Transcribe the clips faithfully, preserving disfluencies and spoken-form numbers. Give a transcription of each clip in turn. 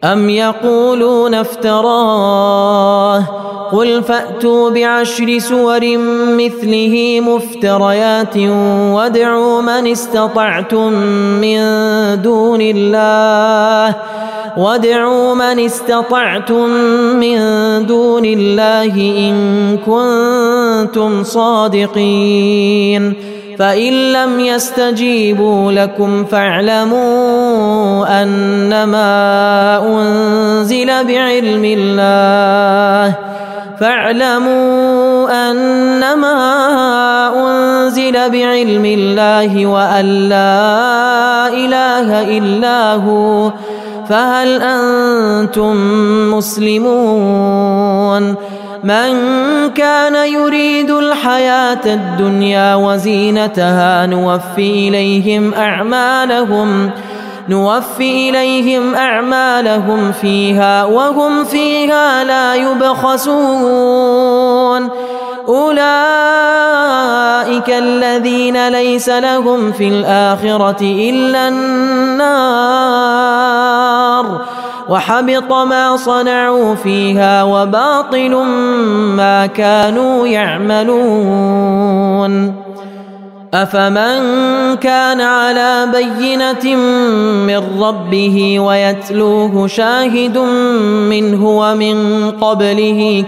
أم يقولون افتراه قل فأتوا بعشر سور مثله مفتريات وادعوا من استطعتم من دون الله وادعوا من استطعتم من دون الله إن كنتم صادقين فإن لم يستجيبوا لكم فاعلموا أنما أنزل بعلم الله فاعلموا أنما أنزل بعلم الله وأن لا إله إلا هو فهل أنتم مسلمون من كان يريد الحياة الدنيا وزينتها نوفي إليهم أعمالهم نوفي إليهم أعمالهم فيها وهم فيها لا يبخسون أولئك الذين ليس لهم في الآخرة إلا النار وحبط ما صنعوا فيها وباطل ما كانوا يعملون أفمن كان على بينة من ربه ويتلوه شاهد منه ومن قبله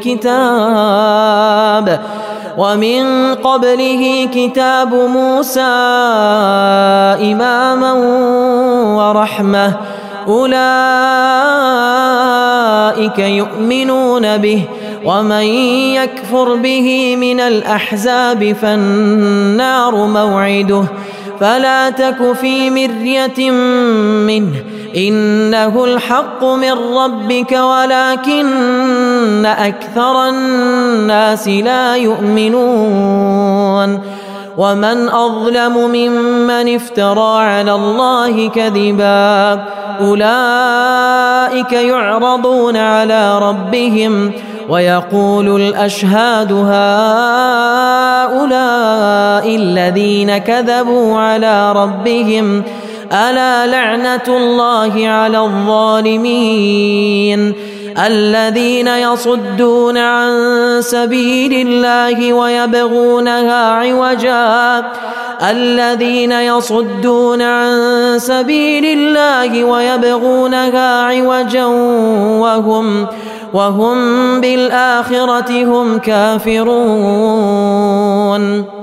كتاب ومن قبله كتاب موسى إماما ورحمة أولئك يؤمنون به ومن يكفر به من الأحزاب فالنار موعده فلا تك في مرية منه إنه الحق من ربك ولكن أكثر الناس لا يؤمنون ومن أظلم ممن افترى على الله كذبا أولئك يعرضون على ربهم ويقول الأشهاد هؤلاء الذين كذبوا على ربهم ألا لعنة الله على الظالمين الذين يصدون عن سبيل الله ويبغونها عوجا الذين يصدون عن سبيل الله ويبغونها عوجا وهم وهم بالآخرة هم كافرون